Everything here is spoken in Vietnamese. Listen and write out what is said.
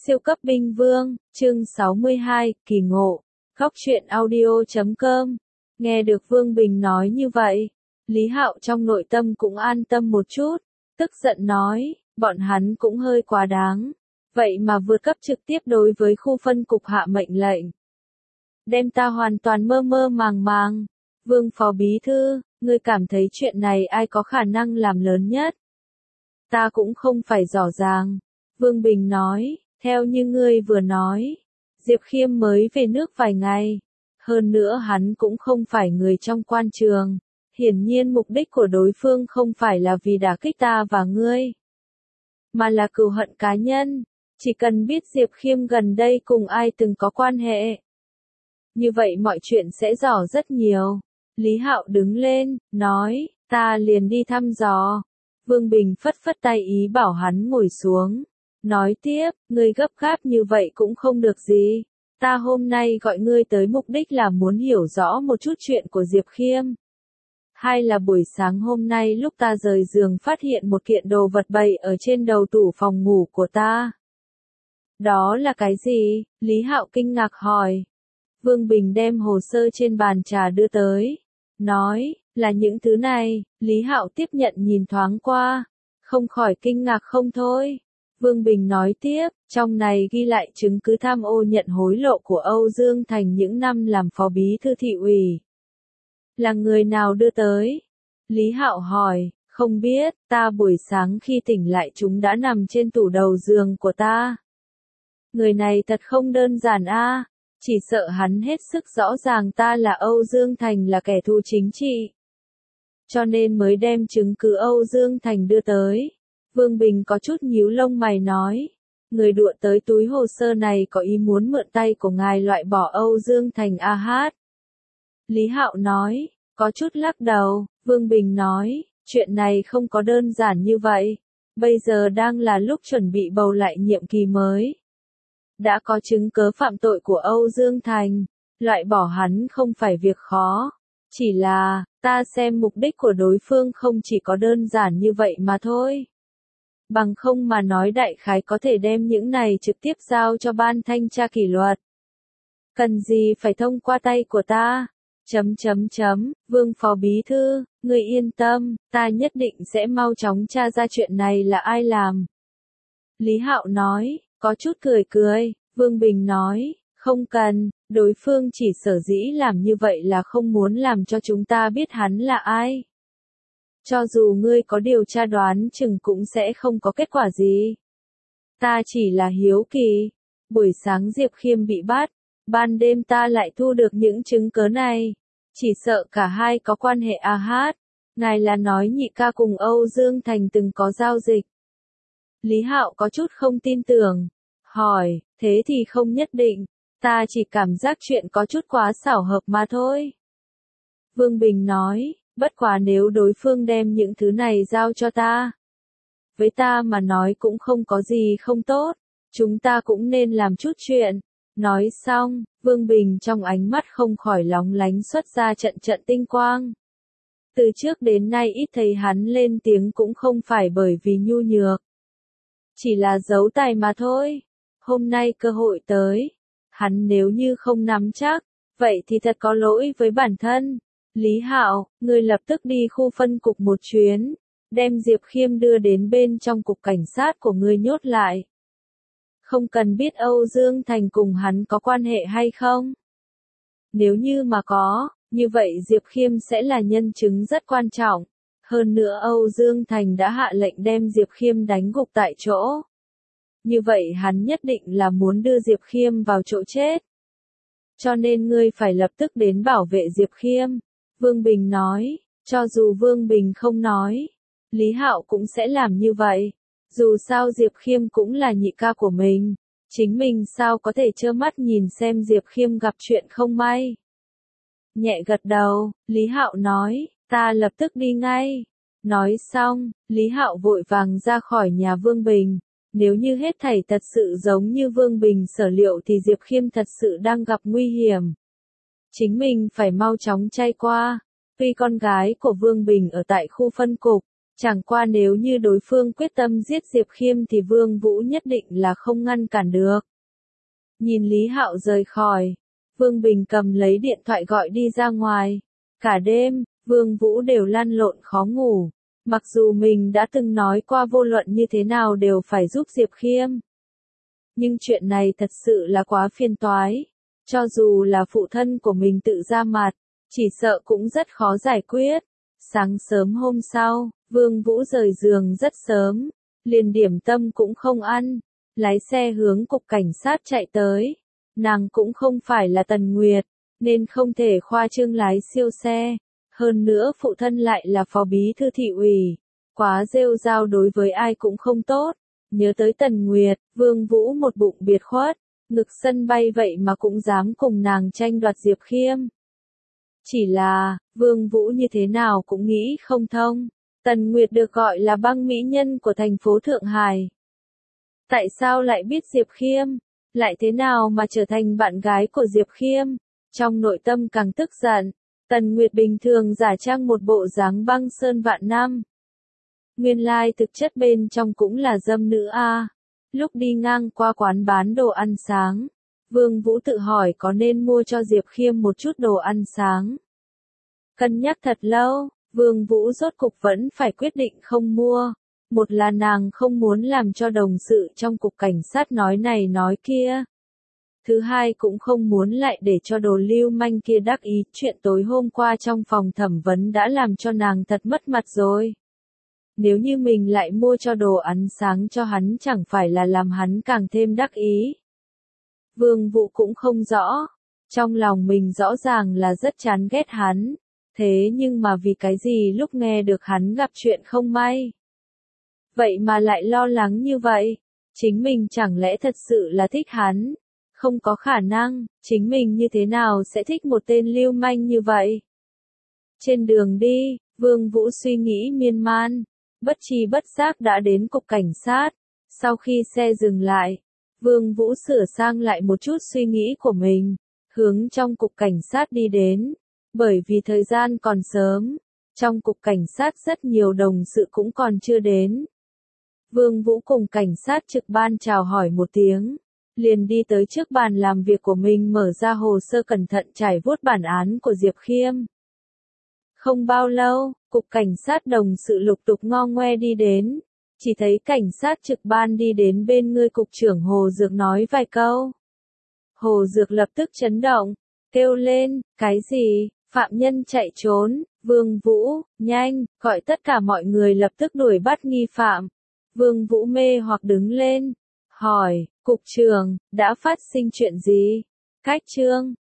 Siêu cấp binh vương, chương 62, kỳ ngộ. Góc truyện audio.com. Nghe được Vương Bình nói như vậy, Lý Hạo trong nội tâm cũng an tâm một chút, tức giận nói, bọn hắn cũng hơi quá đáng. Vậy mà vượt cấp trực tiếp đối với khu phân cục hạ mệnh lệnh. Đem ta hoàn toàn mơ mơ màng màng. Vương phó bí thư, ngươi cảm thấy chuyện này ai có khả năng làm lớn nhất? Ta cũng không phải rõ ràng. Vương Bình nói. Theo như ngươi vừa nói, Diệp Khiêm mới về nước vài ngày. Hơn nữa hắn cũng không phải người trong quan trường. Hiển nhiên mục đích của đối phương không phải là vì đả kích ta và ngươi, mà là cừu hận cá nhân. Chỉ cần biết Diệp Khiêm gần đây cùng ai từng có quan hệ, như vậy mọi chuyện sẽ rõ rất nhiều. Lý Hạo đứng lên, nói, ta liền đi thăm dò. Vương Bình phất phất tay ý bảo hắn ngồi xuống. Nói tiếp, ngươi gấp gáp như vậy cũng không được gì. Ta hôm nay gọi ngươi tới mục đích là muốn hiểu rõ một chút chuyện của Diệp Khiêm. Hay là buổi sáng hôm nay lúc ta rời giường phát hiện một kiện đồ vật bày ở trên đầu tủ phòng ngủ của ta. Đó là cái gì? Lý Hạo kinh ngạc hỏi. Vương Bình đem hồ sơ trên bàn trà đưa tới. Nói, là những thứ này. Lý Hạo tiếp nhận nhìn thoáng qua. Không khỏi kinh ngạc không thôi. Vương Bình nói tiếp, trong này ghi lại chứng cứ tham ô nhận hối lộ của Âu Dương Thành những năm làm phó bí thư thị ủy. Là người nào đưa tới? Lý Hạo hỏi, không biết, ta buổi sáng khi tỉnh lại chúng đã nằm trên tủ đầu giường của ta. Người này thật không đơn giản a, chỉ sợ hắn hết sức rõ ràng ta là Âu Dương Thành là kẻ thù chính trị. Cho nên mới đem chứng cứ Âu Dương Thành đưa tới. Vương Bình có chút nhíu lông mày nói, người đụa tới túi hồ sơ này có ý muốn mượn tay của ngài loại bỏ Âu Dương Thành AH. Lý Hạo nói, có chút lắc đầu. Vương Bình nói, chuyện này không có đơn giản như vậy. Bây giờ đang là lúc chuẩn bị bầu lại nhiệm kỳ mới. Đã có chứng cớ phạm tội của Âu Dương Thành, loại bỏ hắn không phải việc khó. Chỉ là, ta xem mục đích của đối phương không chỉ có đơn giản như vậy mà thôi. Bằng không mà nói đại khái có thể đem những này trực tiếp giao cho ban thanh tra kỷ luật. Cần gì phải thông qua tay của ta? Vương phó bí thư, người yên tâm, ta nhất định sẽ mau chóng tra ra chuyện này là ai làm. Lý Hạo nói, có chút cười cười. Vương Bình nói, không cần, đối phương chỉ sở dĩ làm như vậy là không muốn làm cho chúng ta biết hắn là ai. Cho dù ngươi có điều tra đoán chừng cũng sẽ không có kết quả gì. Ta chỉ là hiếu kỳ. Buổi sáng Diệp Khiêm bị bắt, ban đêm ta lại thu được những chứng cớ này. Chỉ sợ cả hai có quan hệ AH. Ngài là nói nhị ca cùng Âu Dương Thành từng có giao dịch. Lý Hạo có chút không tin tưởng. Hỏi, thế thì không nhất định. Ta chỉ cảm giác chuyện có chút quá xảo hợp mà thôi. Vương Bình nói. Bất quá nếu đối phương đem những thứ này giao cho ta, với ta mà nói cũng không có gì không tốt, chúng ta cũng nên làm chút chuyện. Nói xong, Vương Bình trong ánh mắt không khỏi lóng lánh xuất ra trận trận tinh quang. Từ trước đến nay ít thấy hắn lên tiếng cũng không phải bởi vì nhu nhược, chỉ là giấu tài mà thôi. Hôm nay cơ hội tới, hắn nếu như không nắm chắc, vậy thì thật có lỗi với bản thân. Lý Hạo, ngươi lập tức đi khu phân cục một chuyến, đem Diệp Khiêm đưa đến bên trong cục cảnh sát của ngươi nhốt lại. Không cần biết Âu Dương Thành cùng hắn có quan hệ hay không. Nếu như mà có, như vậy Diệp Khiêm sẽ là nhân chứng rất quan trọng. Hơn nữa Âu Dương Thành đã hạ lệnh đem Diệp Khiêm đánh gục tại chỗ. Như vậy hắn nhất định là muốn đưa Diệp Khiêm vào chỗ chết. Cho nên ngươi phải lập tức đến bảo vệ Diệp Khiêm. Vương Bình nói, cho dù Vương Bình không nói, Lý Hạo cũng sẽ làm như vậy. Dù sao Diệp Khiêm cũng là nhị ca của mình, chính mình sao có thể trơ mắt nhìn xem Diệp Khiêm gặp chuyện không may. Nhẹ gật đầu, Lý Hạo nói, ta lập tức đi ngay. Nói xong, Lý Hạo vội vàng ra khỏi nhà Vương Bình. Nếu như hết thảy thật sự giống như Vương Bình sở liệu thì Diệp Khiêm thật sự đang gặp nguy hiểm. Chính mình phải mau chóng chay qua. Tuy con gái của Vương Bình ở tại khu phân cục, Chẳng qua nếu như đối phương quyết tâm giết Diệp Khiêm thì Vương Vũ nhất định là không ngăn cản được. Nhìn Lý Hạo rời khỏi, Vương Bình cầm lấy điện thoại gọi đi ra ngoài. Cả đêm, Vương Vũ đều lăn lộn khó ngủ. Mặc dù mình đã từng nói qua vô luận như thế nào đều phải giúp Diệp Khiêm. Nhưng chuyện này thật sự là quá phiền toái. Cho dù là phụ thân của mình tự ra mặt, chỉ sợ cũng rất khó giải quyết. Sáng sớm hôm sau, Vương Vũ rời giường rất sớm, liền điểm tâm cũng không ăn, lái xe hướng cục cảnh sát chạy tới. Nàng cũng không phải là Tần Nguyệt, nên không thể khoa trương lái siêu xe. Hơn nữa phụ thân lại là phó bí thư thị ủy, quá rêu rao đối với ai cũng không tốt. Nhớ tới Tần Nguyệt, Vương Vũ một bụng biệt khuất, ngực sân bay vậy mà cũng dám cùng nàng tranh đoạt Diệp Khiêm. Chỉ là, Vương Vũ như thế nào cũng nghĩ không thông. Tần Nguyệt được gọi là băng mỹ nhân của thành phố Thượng Hải. Tại sao lại biết Diệp Khiêm? Lại thế nào mà trở thành bạn gái của Diệp Khiêm? Trong nội tâm càng tức giận, Tần Nguyệt bình thường giả trang một bộ dáng băng sơn vạn năm. Nguyên lai thực chất bên trong cũng là dâm nữ a. Lúc đi ngang qua quán bán đồ ăn sáng, Vương Vũ tự hỏi có nên mua cho Diệp Khiêm một chút đồ ăn sáng. Cân nhắc thật lâu, Vương Vũ rốt cục vẫn phải quyết định không mua. Một là nàng không muốn làm cho đồng sự trong cục cảnh sát nói này nói kia. Thứ hai cũng không muốn lại để cho đồ lưu manh kia đắc ý, chuyện tối hôm qua trong phòng thẩm vấn đã làm cho nàng thật mất mặt rồi. Nếu như mình lại mua cho đồ ăn sáng cho hắn chẳng phải là làm hắn càng thêm đắc ý. Vương Vũ cũng không rõ, trong lòng mình rõ ràng là rất chán ghét hắn, thế nhưng mà vì cái gì lúc nghe được hắn gặp chuyện không may. Vậy mà lại lo lắng như vậy, chính mình chẳng lẽ thật sự là thích hắn? Không có khả năng, chính mình như thế nào sẽ thích một tên lưu manh như vậy? Trên đường đi, Vương Vũ suy nghĩ miên man, bất tri bất giác đã đến cục cảnh sát. Sau khi xe dừng lại, Vương Vũ sửa sang lại một chút suy nghĩ của mình, hướng trong cục cảnh sát đi đến. Bởi vì thời gian còn sớm, trong cục cảnh sát rất nhiều đồng sự cũng còn chưa đến. Vương Vũ cùng cảnh sát trực ban chào hỏi một tiếng, liền đi tới trước bàn làm việc của mình, mở ra hồ sơ cẩn thận trải vuốt bản án của Diệp Khiêm. Không bao lâu, cục cảnh sát đồng sự lục tục ngo ngoe đi đến, chỉ thấy cảnh sát trực ban đi đến bên người cục trưởng Hồ Dược nói vài câu. Hồ Dược lập tức chấn động, kêu lên, cái gì, phạm nhân chạy trốn, Vương Vũ, nhanh, gọi tất cả mọi người lập tức đuổi bắt nghi phạm. Vương Vũ mê hoặc đứng lên, hỏi, cục trưởng, đã phát sinh chuyện gì? Cách trương,